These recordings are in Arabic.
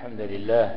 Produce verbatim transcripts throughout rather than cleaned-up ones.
الحمد لله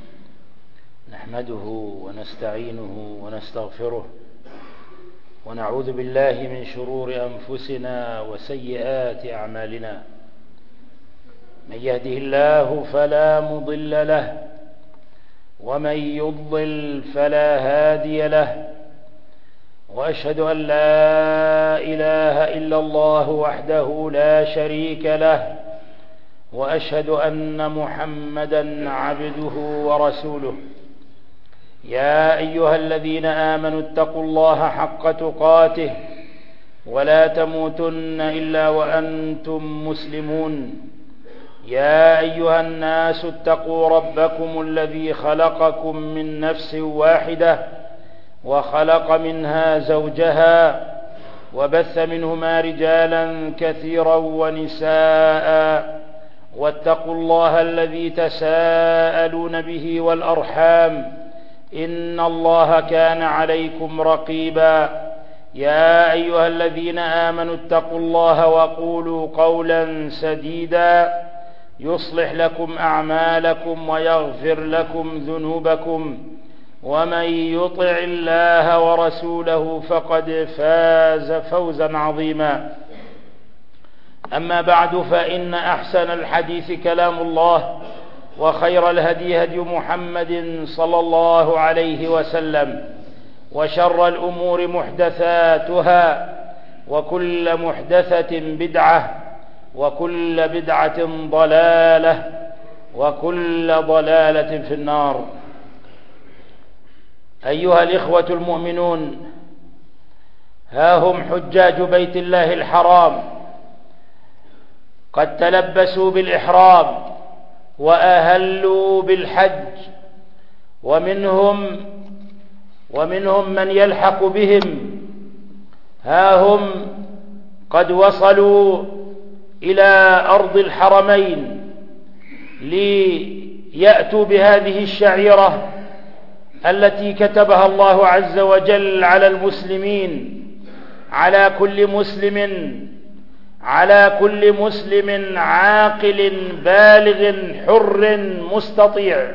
نحمده ونستعينه ونستغفره ونعوذ بالله من شرور أنفسنا وسيئات أعمالنا. من يهده الله فلا مضل له ومن يضلل فلا هادي له، وأشهد أن لا إله إلا الله وحده لا شريك له، وأشهد أن محمدا عبده ورسوله. يا أيها الذين آمنوا اتقوا الله حق تقاته ولا تموتن إلا وأنتم مسلمون. يا أيها الناس اتقوا ربكم الذي خلقكم من نفس واحدة وخلق منها زوجها وبث منهما رجالا كثيرا ونساء، واتقوا الله الذي تساءلون به والأرحام إن الله كان عليكم رقيبا. يا أيها الذين آمنوا اتقوا الله وقولوا قولا سديدا يصلح لكم أعمالكم ويغفر لكم ذنوبكم، ومن يطع الله ورسوله فقد فاز فوزا عظيما. أما بعد، فإن أحسن الحديث كلام الله، وخير الهدي هدي محمد صلى الله عليه وسلم، وشر الأمور محدثاتها، وكل محدثة بدعة، وكل بدعة ضلالة، وكل ضلالة في النار. أيها الإخوة المؤمنون، ها هم حجاج بيت الله الحرام قد تلبسوا بالإحرام وأهلوا بالحج، ومنهم ومنهم من يلحق بهم. ها هم قد وصلوا إلى أرض الحرمين ليأتوا بهذه الشعيرة التي كتبها الله عز وجل على المسلمين، على كل مسلم على كل مسلم عاقل بالغ حر مستطيع.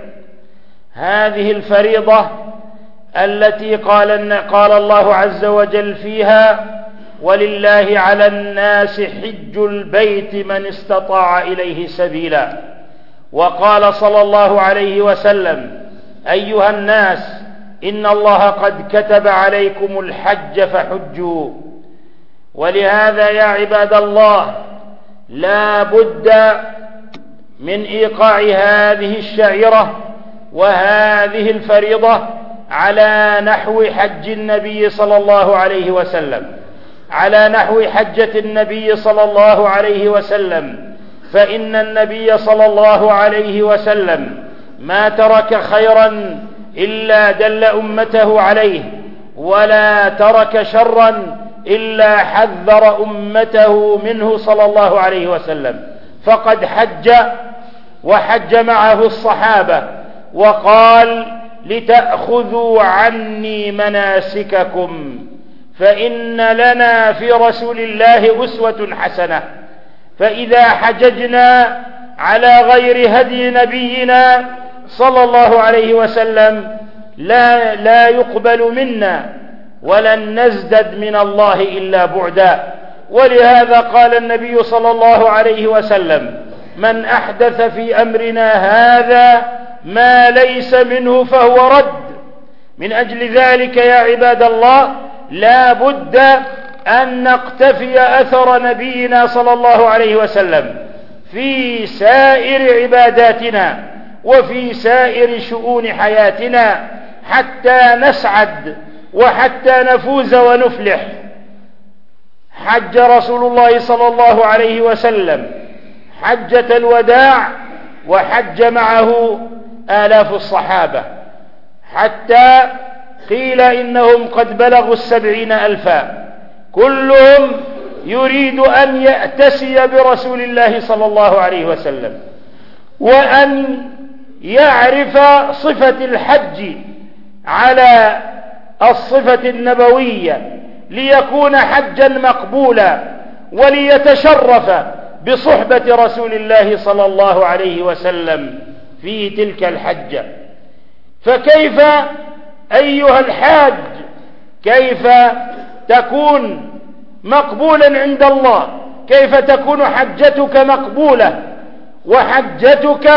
هذه الفريضة التي قال قال الله عز وجل فيها: ولله على الناس حج البيت من استطاع إليه سبيلا. وقال صلى الله عليه وسلم: أيها الناس، إن الله قد كتب عليكم الحج فحجوا. ولهذا يا عباد الله، لا بد من إيقاع هذه الشعيرة وهذه الفريضة على نحو حج النبي صلى الله عليه وسلم، على نحو حجة النبي صلى الله عليه وسلم. فإن النبي صلى الله عليه وسلم ما ترك خيرا إلا دل أمته عليه، ولا ترك شرا إلا حذر أمته منه صلى الله عليه وسلم. فقد حج وحج معه الصحابة وقال: لتأخذوا عني مناسككم، فإن لنا في رسول الله أسوة حسنة. فإذا حججنا على غير هدي نبينا صلى الله عليه وسلم لا, لا يقبل منا، ولن نزدد من الله إلا بعدا. ولهذا قال النبي صلى الله عليه وسلم: من أحدث في أمرنا هذا ما ليس منه فهو رد. من أجل ذلك يا عباد الله، لا بد أن نقتفي أثر نبينا صلى الله عليه وسلم في سائر عباداتنا وفي سائر شؤون حياتنا حتى نسعد وحتى نفوز ونفلح. حج رسول الله صلى الله عليه وسلم حجة الوداع، وحج معه آلاف الصحابة، حتى قيل إنهم قد بلغوا السبعين ألفا، كلهم يريد أن يأتسي برسول الله صلى الله عليه وسلم، وأن يعرف صفة الحج على الصفة النبوية ليكون حجا مقبولا، وليتشرف بصحبة رسول الله صلى الله عليه وسلم في تلك الحجة. فكيف أيها الحاج كيف تكون مقبولا عند الله؟ كيف تكون حجتك مقبولة وحجتك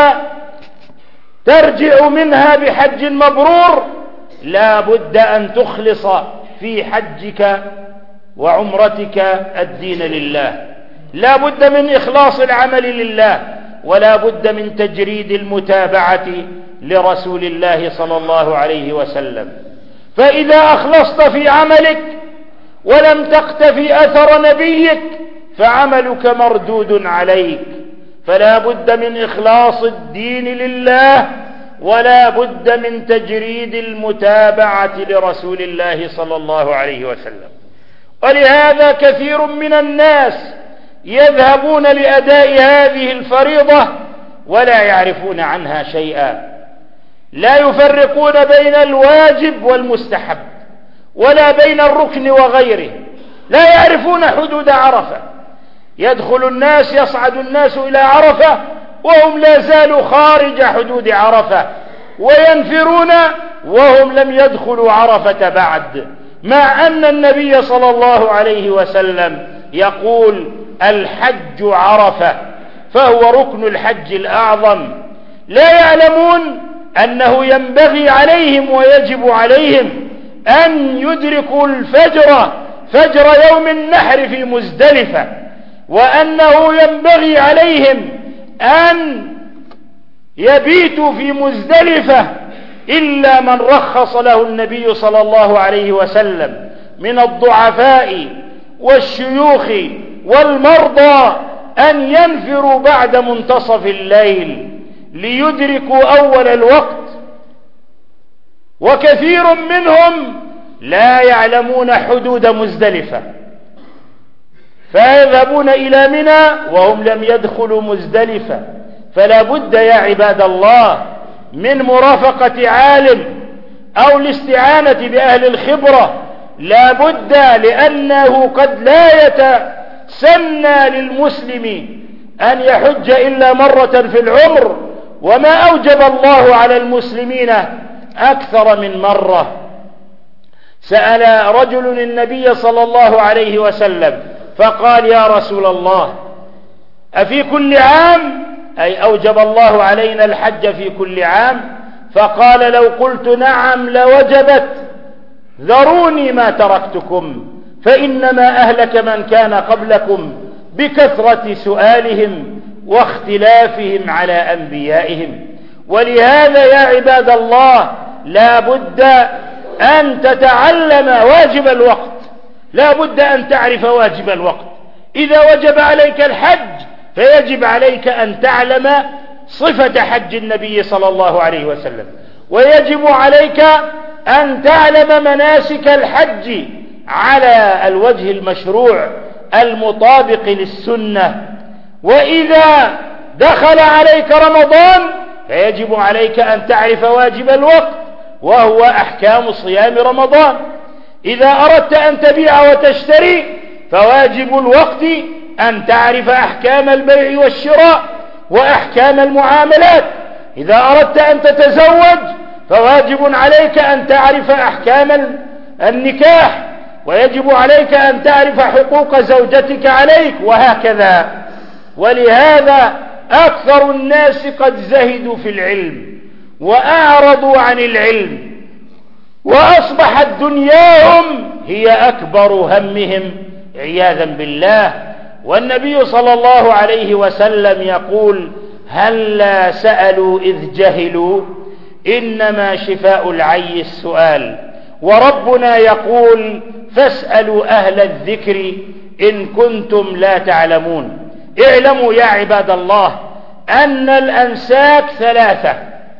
ترجع منها بحج مبرور؟ لا بد أن تخلص في حجك وعمرتك الدين لله، لا بد من إخلاص العمل لله، ولا بد من تجريد المتابعة لرسول الله صلى الله عليه وسلم. فإذا أخلصت في عملك ولم تقتفي أثر نبيك فعملك مردود عليك. فلا بد من إخلاص الدين لله، ولا بد من تجريد المتابعة لرسول الله صلى الله عليه وسلم. ولهذا كثير من الناس يذهبون لأداء هذه الفريضة ولا يعرفون عنها شيئا، لا يفرقون بين الواجب والمستحب ولا بين الركن وغيره، لا يعرفون حدود عرفة. يدخل الناس يصعد الناس إلى عرفة وهم لا زالوا خارج حدود عرفة، وينفرون وهم لم يدخلوا عرفة بعد، مع أن النبي صلى الله عليه وسلم يقول الحج عرفة، فهو ركن الحج الأعظم. لا يعلمون أنه ينبغي عليهم ويجب عليهم أن يدركوا الفجر فجر يوم النحر في مزدلفة، وأنه ينبغي عليهم أن يبيتوا في مزدلفة إلا من رخص له النبي صلى الله عليه وسلم من الضعفاء والشيوخ والمرضى أن ينفروا بعد منتصف الليل ليدركوا أول الوقت. وكثير منهم لا يعلمون حدود مزدلفة، فيذهبون إلى منى وهم لم يدخلوا مزدلفة. فلا بد يا عباد الله من مرافقة عالم أو الاستعانة بأهل الخبرة، لا بد، لأنه قد لا يتسنى للمسلم أن يحج إلا مرة في العمر، وما أوجب الله على المسلمين أكثر من مرة. سأل رجل النبي صلى الله عليه وسلم فقال يا رسول الله أفي كل عام؟ أي أوجب الله علينا الحج في كل عام؟ فقال لو قلت نعم لوجبت، ذروني ما تركتكم، فإنما أهلك من كان قبلكم بكثرة سؤالهم واختلافهم على أنبيائهم. ولهذا يا عباد الله لا بد أن تتعلم واجب الوقت، لا بد أن تعرف واجب الوقت. إذا وجب عليك الحج فيجب عليك أن تعلم صفة حج النبي صلى الله عليه وسلم، ويجب عليك أن تعلم مناسك الحج على الوجه المشروع المطابق للسنة. وإذا دخل عليك رمضان فيجب عليك أن تعرف واجب الوقت، وهو أحكام صيام رمضان. إذا أردت أن تبيع وتشتري فواجب الوقت أن تعرف أحكام البيع والشراء وأحكام المعاملات. إذا أردت أن تتزوج فواجب عليك أن تعرف أحكام النكاح، ويجب عليك أن تعرف حقوق زوجتك عليك، وهكذا. ولهذا أكثر الناس قد زهدوا في العلم وأعرضوا عن العلم، وأصبحت دنياهم هي أكبر همهم عياذا بالله. والنبي صلى الله عليه وسلم يقول هلا سألوا إذ جهلوا، إنما شفاء العي السؤال. وربنا يقول فاسألوا أهل الذكر إن كنتم لا تعلمون. اعلموا يا عباد الله أن الأنساك ثلاثة: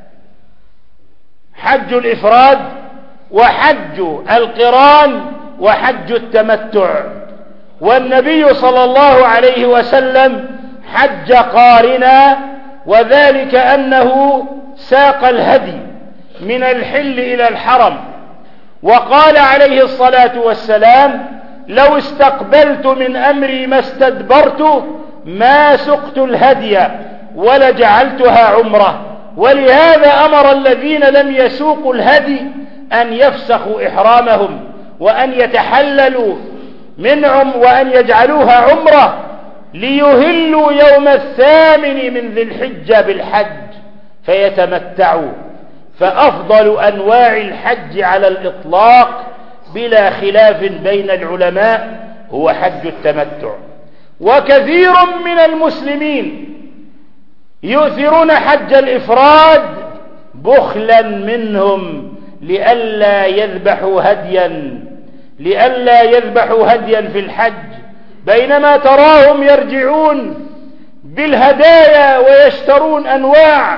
حج الإفراد وحج القران وحج التمتع. والنبي صلى الله عليه وسلم حج قارنا، وذلك أنه ساق الهدي من الحل إلى الحرم، وقال عليه الصلاة والسلام لو استقبلت من أمري ما استدبرت ما سقت الهدي ولجعلتها عمرة. ولهذا أمر الذين لم يسوقوا الهدي أن يفسخوا إحرامهم وأن يتحللوا من عم وأن يجعلوها عمرة ليهلوا يوم الثامن من ذي الحجة بالحج فيتمتعوا. فأفضل أنواع الحج على الإطلاق بلا خلاف بين العلماء هو حج التمتع. وكثير من المسلمين يؤثرون حج الإفراد بخلا منهم لئلا يذبحوا هديا لئلا يذبحوا هديا في الحج، بينما تراهم يرجعون بالهدايا ويشترون أنواع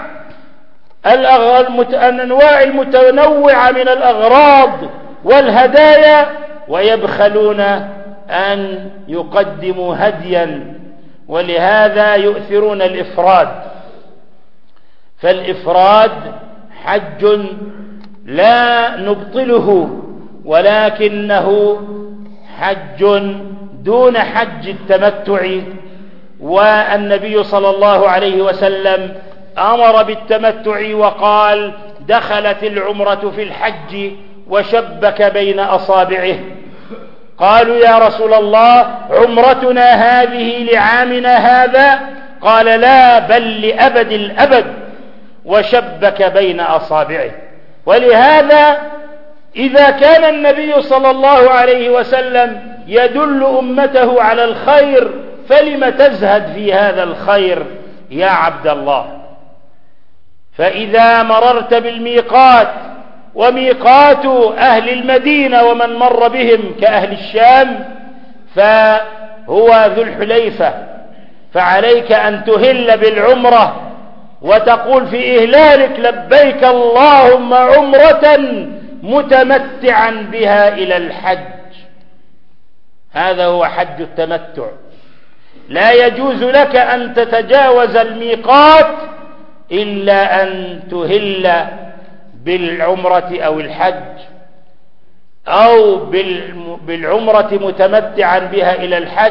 الأنواع المتنوعة من الأغراض والهدايا ويبخلون أن يقدموا هديا، ولهذا يؤثرون الإفراد. فالإفراد حج لا نبطله، ولكنه حج دون حج التمتع. والنبي صلى الله عليه وسلم أمر بالتمتع وقال: دخلت العمرة في الحج وشبك بين أصابعه. قالوا: يا رسول الله، عمرتنا هذه لعامنا هذا؟ قال: لا، بل لأبد الأبد، وشبك بين أصابعه. ولهذا إذا كان النبي صلى الله عليه وسلم يدل أمته على الخير فلم تزهد في هذا الخير يا عبد الله؟ فإذا مررت بالميقات وميقات أهل المدينة ومن مر بهم كأهل الشام فهو ذو الحليفة، فعليك أن تهل بالعمرة وتقول في إهلالك: لبيك اللهم عمرة متمتعا بها إلى الحج. هذا هو حج التمتع. لا يجوز لك أن تتجاوز الميقات إلا أن تهل بالعمرة أو الحج، أو بالعمرة متمتعا بها إلى الحج،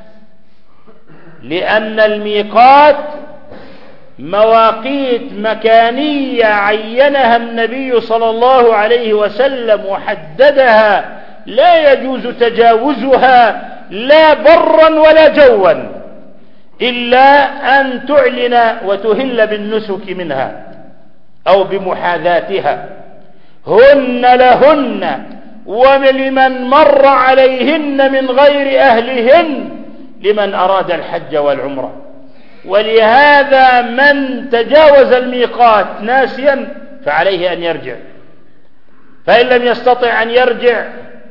لأن الميقات مواقيت مكانية عينها النبي صلى الله عليه وسلم وحددها، لا يجوز تجاوزها لا برا ولا جوا، إلا أن تعلن وتهل بالنسك منها أو بمحاذاتها. هن لهن ولمن مر عليهن من غير أهلهن لمن أراد الحج والعمرة. ولهذا من تجاوز الميقات ناسيا فعليه أن يرجع، فإن لم يستطع أن يرجع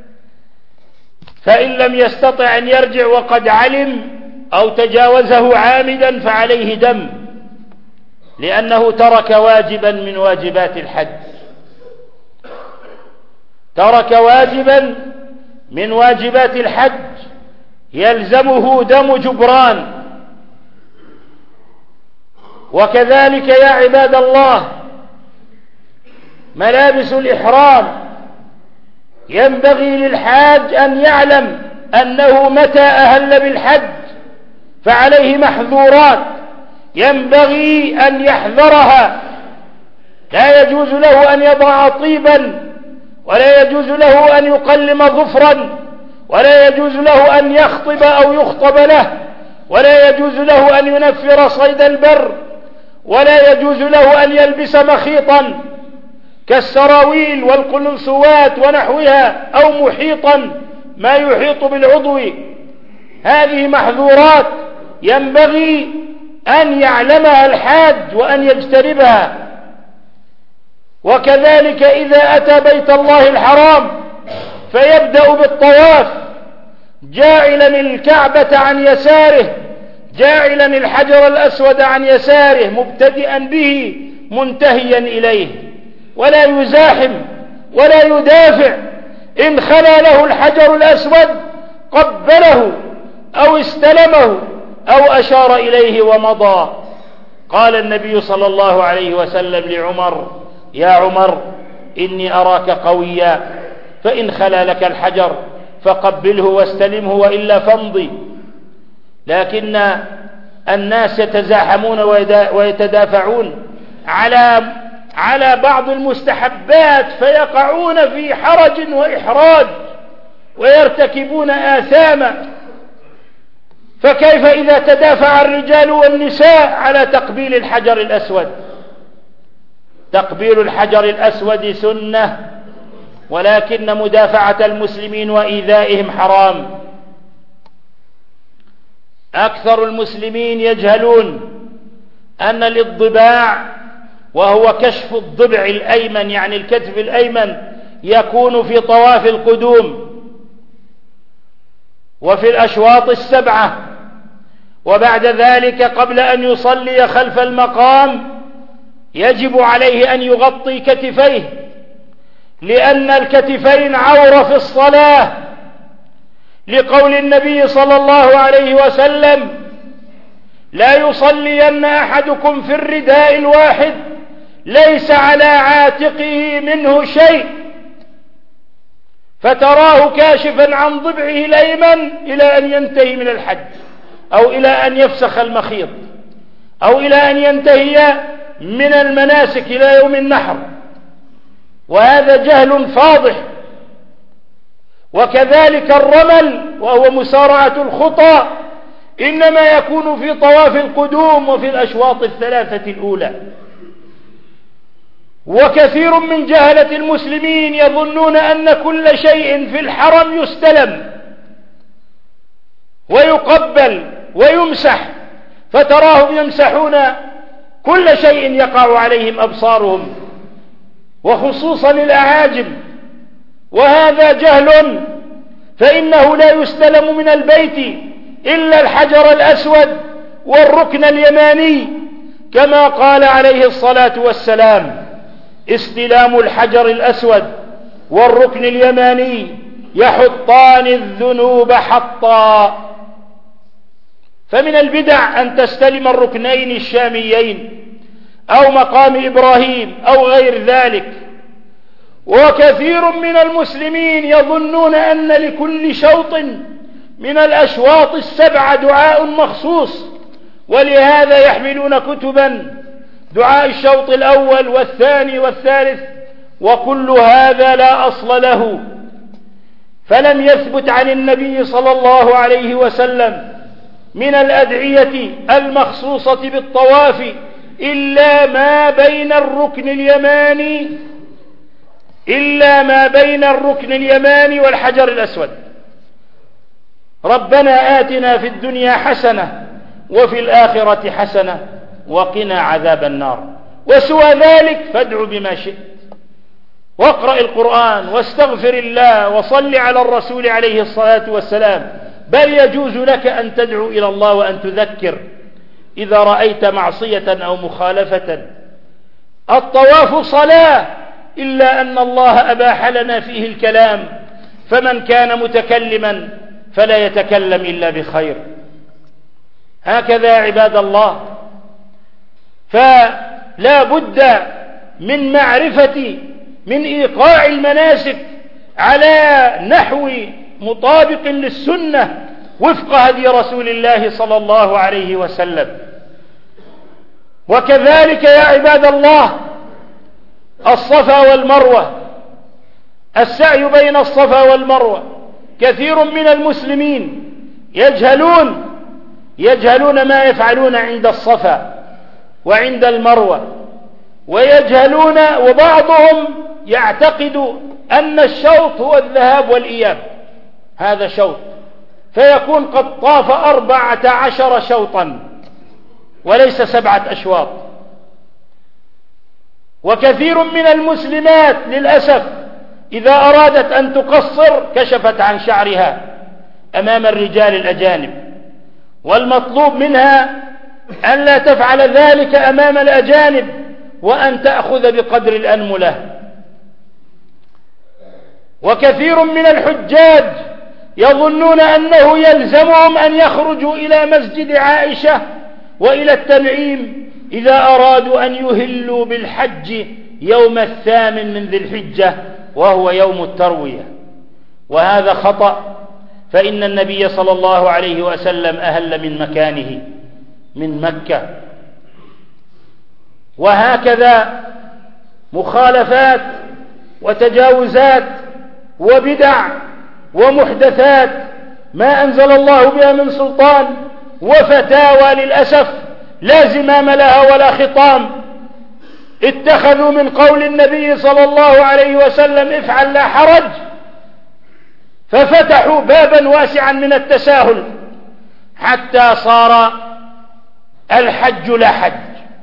فإن لم يستطع أن يرجع وقد علم أو تجاوزه عامدا فعليه دم، لأنه ترك واجبا من واجبات الحج، ترك واجبا من واجبات الحج يلزمه دم جبران. وكذلك يا عباد الله ملابس الإحرام، ينبغي للحاج أن يعلم أنه متى أهل بالحج فعليه محظورات ينبغي أن يحذرها. لا يجوز له أن يضع طيبا، ولا يجوز له أن يقلم ظفرا، ولا يجوز له أن يخطب أو يخطب له، ولا يجوز له أن ينفر صيد البر، ولا يجوز له أن يلبس مخيطا كالسراويل والقلنسوات ونحوها، أو محيطا ما يحيط بالعضو. هذه محظورات ينبغي أن يعلمها الحاج وأن يجتنبها. وكذلك إذا أتى بيت الله الحرام فيبدأ بالطواف جاعلا الكعبة عن يساره، جاعلا الحجر الأسود عن يساره، مبتدئا به منتهيا إليه، ولا يزاحم ولا يدافع. إن خلا له الحجر الأسود قبله أو استلمه أو أشار إليه ومضى. قال النبي صلى الله عليه وسلم لعمر: يا عمر، إني أراك قويا، فإن خلا لك الحجر فقبله واستلمه، وإلا فامضي. لكن الناس يتزاحمون ويتدافعون، على على بعض المستحبات فيقعون في حرج وإحراج ويرتكبون آثاما، فكيف إذا تدافع الرجال والنساء على تقبيل الحجر الأسود؟ تقبيل الحجر الأسود سنة، ولكن مدافعة المسلمين وإيذائهم حرام. أكثر المسلمين يجهلون أن الاضباع، وهو كشف الضبع الأيمن يعني الكتف الأيمن، يكون في طواف القدوم وفي الأشواط السبعة، وبعد ذلك قبل أن يصلي خلف المقام يجب عليه أن يغطي كتفيه، لأن الكتفين عورة في الصلاة، لقول النبي صلى الله عليه وسلم: لا يصلين أحدكم في الرداء الواحد ليس على عاتقه منه شيء، فتراه كاشفا عن ضبعه الأيمن إلى أن ينتهي من الحج، أو إلى أن يفسخ المخيط، أو إلى أن ينتهي من المناسك إلى يوم النحر، وهذا جهل فاضح. وكذلك الرمل وهو مسارعة الخطى إنما يكون في طواف القدوم وفي الأشواط الثلاثة الأولى. وكثير من جهلة المسلمين يظنون أن كل شيء في الحرم يستلم ويقبل ويمسح، فتراهم يمسحون كل شيء يقع عليهم أبصارهم، وخصوصا الأعاجم، وهذا جهل، فإنه لا يستلم من البيت إلا الحجر الأسود والركن اليماني، كما قال عليه الصلاة والسلام: استلام الحجر الأسود والركن اليماني يحطان الذنوب حطا. فمن البدع أن تستلم الركنين الشاميين أو مقام إبراهيم أو غير ذلك. وكثير من المسلمين يظنون أن لكل شوط من الأشواط السبعة دعاء مخصوص، ولهذا يحملون كتبا دعاء الشوط الأول والثاني والثالث، وكل هذا لا أصل له، فلم يثبت عن النبي صلى الله عليه وسلم من الأدعية المخصوصة بالطواف إلا ما بين الركن اليماني إلا ما بين الركن اليماني والحجر الأسود: ربنا آتنا في الدنيا حسنة وفي الآخرة حسنة وقنا عذاب النار. وسوى ذلك فادع بما شئت، واقرأ القرآن واستغفر الله وصل على الرسول عليه الصلاة والسلام، بل يجوز لك أن تدعو إلى الله وأن تذكر إذا رأيت معصية أو مخالفة. الطواف صلاة، إلا أن الله أباح لنا فيه الكلام، فمن كان متكلما فلا يتكلم إلا بخير. هكذا عباد الله، فلا بد من معرفة من إيقاع المناسك على نحو مطابق للسنة وفق هدي رسول الله صلى الله عليه وسلم. وكذلك يا عباد الله الصفا والمروة، السعي بين الصفا والمروة، كثير من المسلمين يجهلون يجهلون ما يفعلون عند الصفا وعند المروة، ويجهلون وبعضهم يعتقد أن الشوط هو الذهاب والإياب، هذا شوط، فيكون قد طاف أربعة عشر شوطا وليس سبعة أشواط. وكثير من المسلمات للأسف إذا أرادت أن تقصر كشفت عن شعرها أمام الرجال الأجانب، والمطلوب منها أن لا تفعل ذلك أمام الأجانب، وأن تأخذ بقدر الأنملة. وكثير من الحجاج يظنون أنه يلزمهم أن يخرجوا إلى مسجد عائشة وإلى التنعيم إذا أرادوا أن يهلوا بالحج يوم الثامن من ذي الحجة وهو يوم التروية، وهذا خطأ، فإن النبي صلى الله عليه وسلم أهل من مكانه من مكة. وهكذا مخالفات وتجاوزات وبدع ومحدثات ما أنزل الله بها من سلطان، وفتاوى للأسف لا زمام لها ولا خطام. اتخذوا من قول النبي صلى الله عليه وسلم افعل لا حرج، ففتحوا بابا واسعا من التساهل حتى صار الحج لا حج،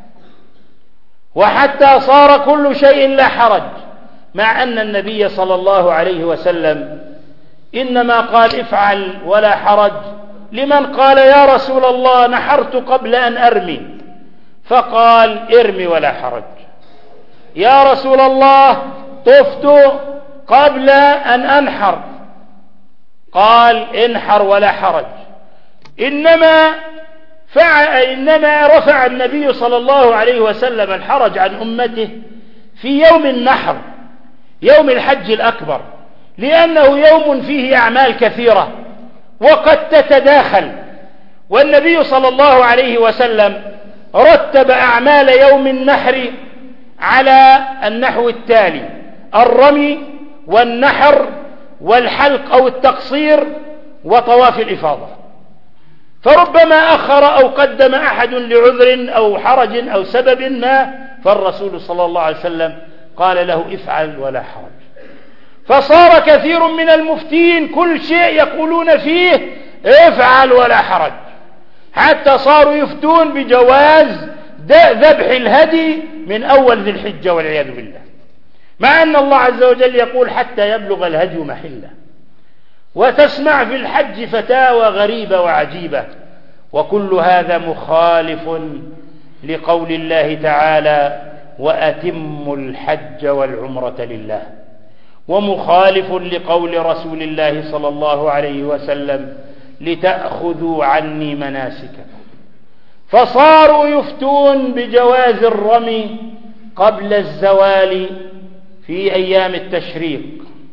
وحتى صار كل شيء لا حرج، مع أن النبي صلى الله عليه وسلم إنما قال افعل ولا حرج لمن قال يا رسول الله نحرت قبل أن أرمي، فقال ارمي ولا حرج. يا رسول الله طفت قبل أن أنحر، قال انحر ولا حرج. إنما فعل إنما رفع النبي صلى الله عليه وسلم الحرج عن أمته في يوم النحر، يوم الحج الأكبر، لأنه يوم فيه أعمال كثيرة وقد تتداخل، والنبي صلى الله عليه وسلم رتب أعمال يوم النحر على النحو التالي: الرمي والنحر والحلق أو التقصير وطواف الإفاضة. فربما أخر أو قدم أحد لعذر أو حرج أو سبب ما، فالرسول صلى الله عليه وسلم قال له افعل ولا حرج. فصار كثير من المفتين كل شيء يقولون فيه افعل ولا حرج، حتى صاروا يفتون بجواز ذبح الهدي من أول ذي الحجة والعياذ بالله، مع أن الله عز وجل يقول حتى يبلغ الهدي محله. وتسمع في الحج فتاوى غريبة وعجيبة، وكل هذا مخالف لقول الله تعالى وأتموا الحج والعمرة لله، ومخالف لقول رسول الله صلى الله عليه وسلم لتأخذوا عني مناسككم. فصاروا يفتون بجواز الرمي قبل الزوال في أيام التشريق،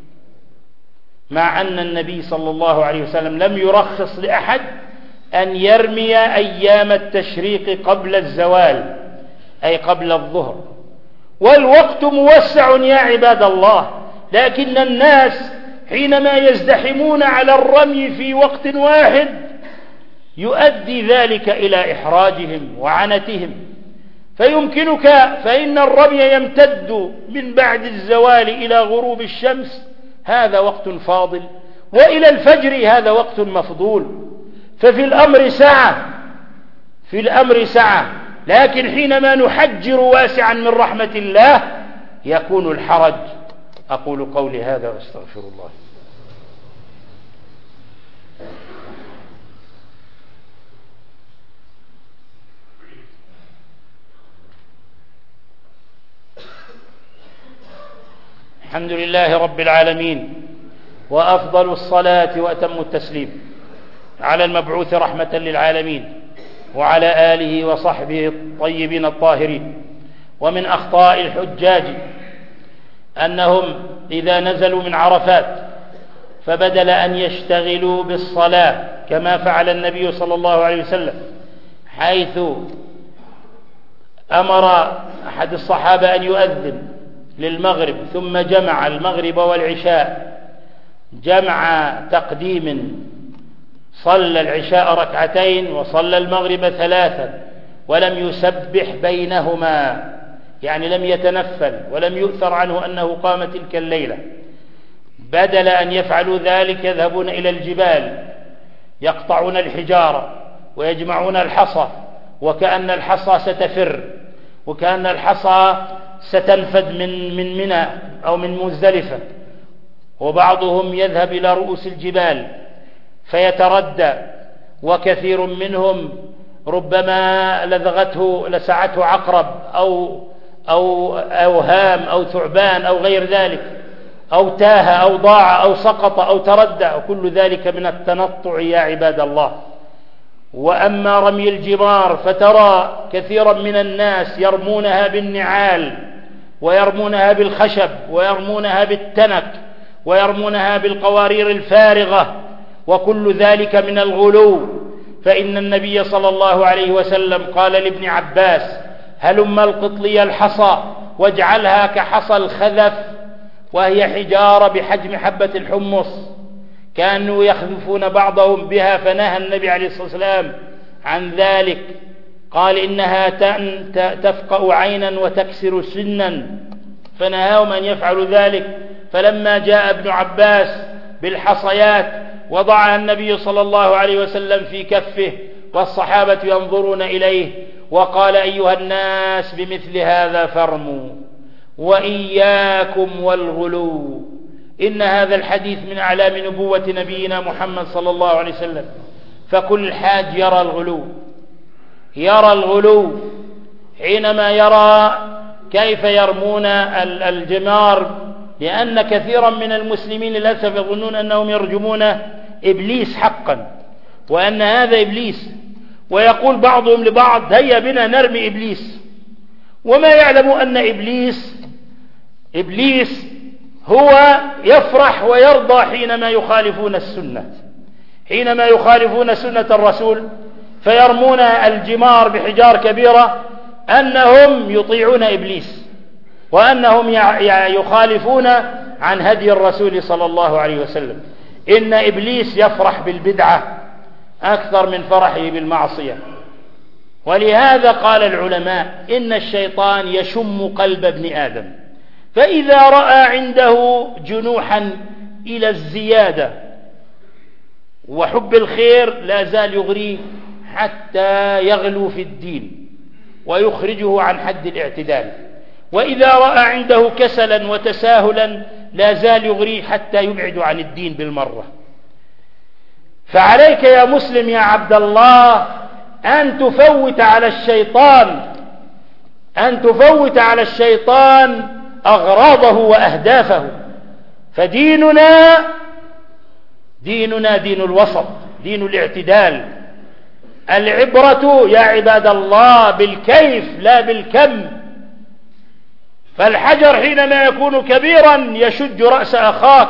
مع أن النبي صلى الله عليه وسلم لم يرخص لأحد أن يرمي أيام التشريق قبل الزوال، أي قبل الظهر. والوقت موسع يا عباد الله، لكن الناس حينما يزدحمون على الرمي في وقت واحد يؤدي ذلك إلى إحراجهم وعنتهم. فيمكنك فإن الرمي يمتد من بعد الزوال إلى غروب الشمس، هذا وقت فاضل، وإلى الفجر هذا وقت مفضول. ففي الأمر سعة في الأمر سعة لكن حينما نحجر واسعا من رحمة الله يكون الحرج. أقول قولي هذا وأستغفر الله. الحمد لله رب العالمين، وأفضل الصلاة وأتم التسليم على المبعوث رحمة للعالمين وعلى آله وصحبه الطيبين الطاهرين. ومن أخطاء الحجاج أنهم إذا نزلوا من عرفات فبدل أن يشتغلوا بالصلاة كما فعل النبي صلى الله عليه وسلم، حيث أمر أحد الصحابة أن يؤذن للمغرب ثم جمع المغرب والعشاء جمع تقديم، صلى العشاء ركعتين وصلى المغرب ثلاثا ولم يسبح بينهما، يعني لم يتنفل ولم يؤثر عنه أنه قام تلك الليلة. بدل أن يفعلوا ذلك يذهبون إلى الجبال يقطعون الحجارة ويجمعون الحصى، وكأن الحصى ستفر وكأن الحصى ستنفد من من منى أو من مزدلفة. وبعضهم يذهب إلى رؤوس الجبال فيتردى، وكثير منهم ربما لذغته لسعته عقرب أو أو أوهام أو ثعبان أو غير ذلك، أو تاه أو ضاع أو سقط أو تردى، وكل ذلك من التنطع يا عباد الله. وأما رمي الجمار فترى كثيرا من الناس يرمونها بالنعال ويرمونها بالخشب ويرمونها بالتنك ويرمونها بالقوارير الفارغة، وكل ذلك من الغلو. فإن النبي صلى الله عليه وسلم قال لابن عباس هلم القط لي الحصى واجعلها كحصى الخذف، وهي حجارة بحجم حبة الحمص، كانوا يخذفون بعضهم بها، فنهى النبي عليه الصلاة والسلام عن ذلك، قال إنها تفقأ عينا وتكسر سنا، فنهاهم أن يفعلوا ذلك. فلما جاء ابن عباس بالحصيات وضعها النبي صلى الله عليه وسلم في كفه والصحابة ينظرون إليه، وقال أيها الناس بمثل هذا فارموا وإياكم والغلو، إن هذا الحديث من أعلام نبوة نبينا محمد صلى الله عليه وسلم. فكل حاج يرى الغلو، يرى الغلو حينما يرى كيف يرمون الجمار، لأن كثيرا من المسلمين للأسف يظنون أنهم يرجمون إبليس حقا، وأن هذا إبليس، ويقول بعضهم لبعض هيا بنا نرمي إبليس، وما يعلم أن إبليس إبليس هو يفرح ويرضى حينما يخالفون السنة، حينما يخالفون سنة الرسول فيرمون الجمار بحجار كبيرة، أنهم يطيعون إبليس وأنهم يخالفون عن هدي الرسول صلى الله عليه وسلم. إن إبليس يفرح بالبدعة أكثر من فرحه بالمعصية، ولهذا قال العلماء إن الشيطان يشم قلب ابن آدم، فإذا رأى عنده جنوحا إلى الزيادة وحب الخير لا زال يغريه حتى يغلو في الدين ويخرجه عن حد الاعتدال، وإذا رأى عنده كسلا وتساهلا لا زال يغريه حتى يبعد عن الدين بالمرة. فعليك يا مسلم يا عبد الله أن تفوت على الشيطان أن تفوت على الشيطان أغراضه وأهدافه، فديننا ديننا دين الوسط، دين الاعتدال. العبرة يا عباد الله بالكيف لا بالكم، فالحجر حينما يكون كبيرا يشج رأس أخاك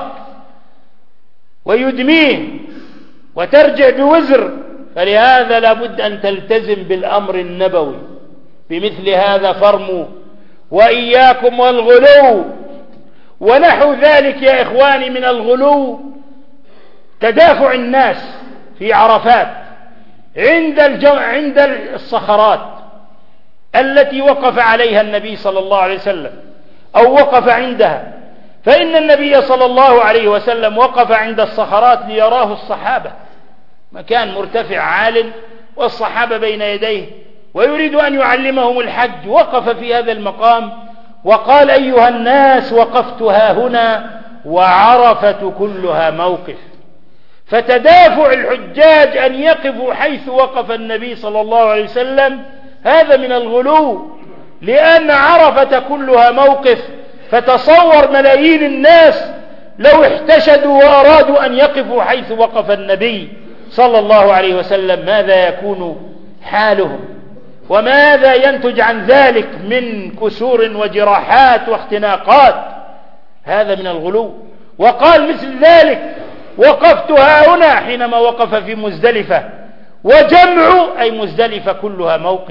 ويدميه وترجع بوزر، فلهذا لابد أن تلتزم بالأمر النبوي. بمثل هذا فرموا وإياكم والغلو. ونحو ذلك يا إخواني من الغلو تدافع الناس في عرفات عند الجمع عند الصخرات التي وقف عليها النبي صلى الله عليه وسلم أو وقف عندها، فإن النبي صلى الله عليه وسلم وقف عند الصخرات ليراه الصحابة، مكان مرتفع عال والصحابة بين يديه ويريد أن يعلمهم الحج، وقف في هذا المقام وقال أيها الناس وقفت ها هنا وعرفة كلها موقف. فتدافع الحجاج أن يقفوا حيث وقف النبي صلى الله عليه وسلم هذا من الغلو، لأن عرفة كلها موقف. فتصور ملايين الناس لو احتشدوا وأرادوا أن يقفوا حيث وقف النبي صلى الله عليه وسلم ماذا يكون حالهم، وماذا ينتج عن ذلك من كسور وجراحات واختناقات. هذا من الغلو. وقال مثل ذلك وقفت ها هنا حينما وقف في مزدلفة، وجمع أي مزدلفة كلها موقف.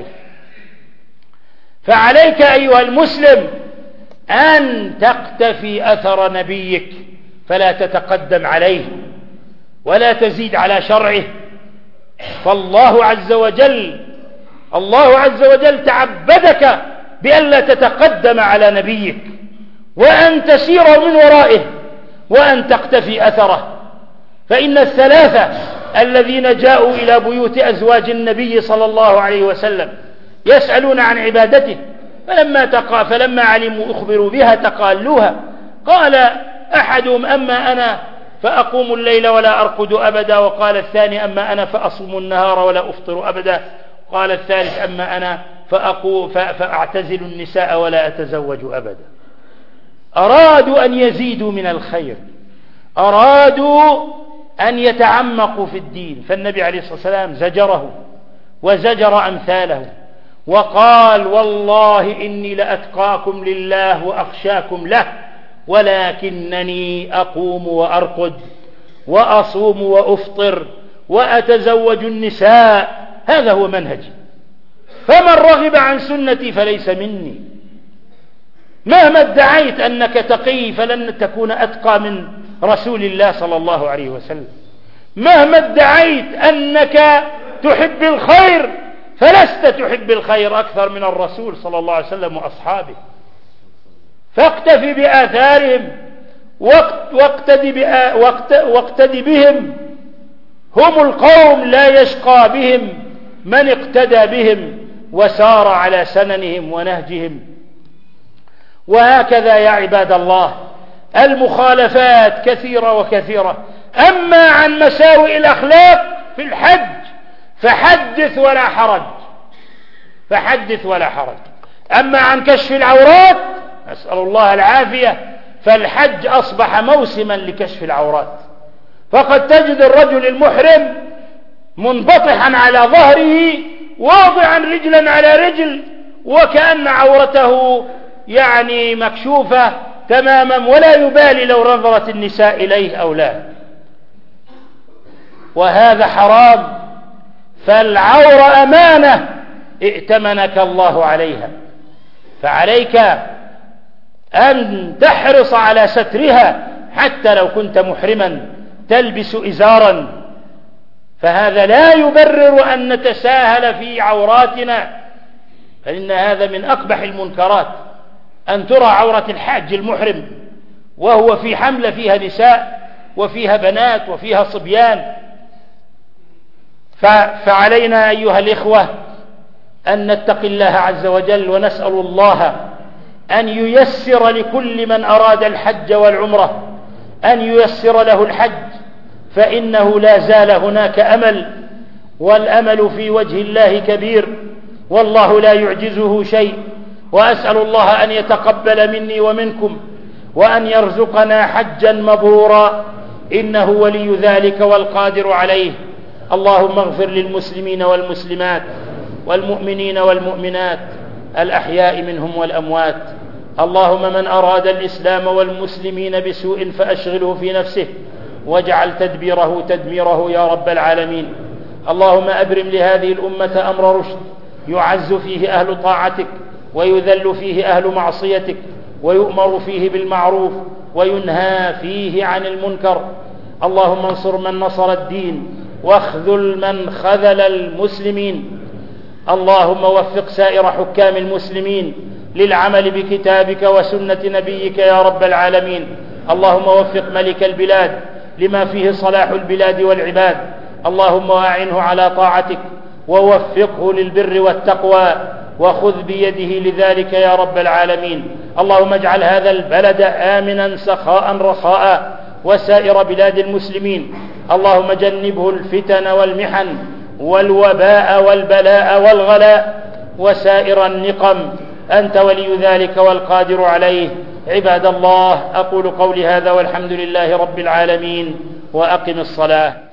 فعليك أيها المسلم أن تقتفي أثر نبيك، فلا تتقدم عليه ولا تزيد على شرعه. فالله عز وجل الله عز وجل تعبدك بألا تتقدم على نبيك، وأن تسير من ورائه، وأن تقتفي أثره. فإن الثلاثة الذين جاءوا إلى بيوت أزواج النبي صلى الله عليه وسلم يسألون عن عبادته، فلما تقا فلما علموا أخبروا بها تقالوها. قال أحدهم أما أنا فأقوم الليل ولا أرقد أبدا، وقال الثاني أما أنا فأصوم النهار ولا أفطر أبدا، قال الثالث أما أنا فأقو فأعتزل النساء ولا أتزوج أبدا. أرادوا أن يزيدوا من الخير، أرادوا أن يتعمقوا في الدين، فالنبي عليه الصلاة والسلام زجره وزجر أمثاله وقال والله إني لأتقاكم لله وأخشاكم له، ولكنني أقوم وأرقد وأصوم وأفطر وأتزوج النساء، هذا هو منهجي. فمن رغب عن سنتي فليس مني. مهما ادعيت أنك تقي فلن تكون أتقى من رسول الله صلى الله عليه وسلم. مهما ادعيت أنك تحب الخير فلست تحب الخير أكثر من الرسول صلى الله عليه وسلم وأصحابه. فاقتفي بآثارهم واقتد بهم. هم القوم لا يشقى بهم من اقتدى بهم وسار على سننهم ونهجهم. وهكذا يا عباد الله المخالفات كثيرة وكثيرة. أما عن مساوئ الأخلاق في الحج فحدث ولا حرج، فحدث ولا حرج. أما عن كشف العورات نسأل الله العافية، فالحج أصبح موسما لكشف العورات. فقد تجد الرجل المحرم منبطحا على ظهره واضعا رجلا على رجل وكأن عورته يعني مكشوفة تماما، ولا يبالي لو نظرت النساء إليه أو لا. وهذا حرام. فالعورة أمانة ائتمنك الله عليها، فعليك أن تحرص على سترها حتى لو كنت محرما تلبس إزارا. فهذا لا يبرر أن نتساهل في عوراتنا، فإن هذا من أقبح المنكرات أن ترى عورة الحاج المحرم وهو في حملة فيها نساء وفيها بنات وفيها صبيان. فعلينا أيها الإخوة أن نتقي الله عز وجل ونسأل الله أن ييسر لكل من أراد الحج والعمرة أن ييسر له الحج، فإنه لا زال هناك أمل، والأمل في وجه الله كبير، والله لا يعجزه شيء. وأسأل الله أن يتقبل مني ومنكم وأن يرزقنا حجا مبرورا، إنه ولي ذلك والقادر عليه. اللهم اغفر للمسلمين والمسلمات والمؤمنين والمؤمنات الأحياء منهم والأموات. اللهم من أراد الإسلام والمسلمين بسوء فأشغله في نفسه واجعل تدبيره تدميره يا رب العالمين. اللهم أبرم لهذه الأمة أمر رشد يعز فيه أهل طاعتك ويذل فيه أهل معصيتك، ويؤمر فيه بالمعروف وينهى فيه عن المنكر. اللهم انصر من نصر الدين واخذل من خذل المسلمين. اللهم وفق سائر حكام المسلمين للعمل بكتابك وسنة نبيك يا رب العالمين. اللهم وفق ملك البلاد لما فيه صلاح البلاد والعباد. اللهم أعنه على طاعتك ووفقه للبر والتقوى وخذ بيده لذلك يا رب العالمين. اللهم اجعل هذا البلد آمنا سخاء رخاء وسائر بلاد المسلمين. اللهم جنبه الفتن والمحن والوباء والبلاء والغلاء وسائر النقم، أنت ولي ذلك والقادر عليه. عباد الله، أقول قولي هذا والحمد لله رب العالمين، وأقم الصلاة.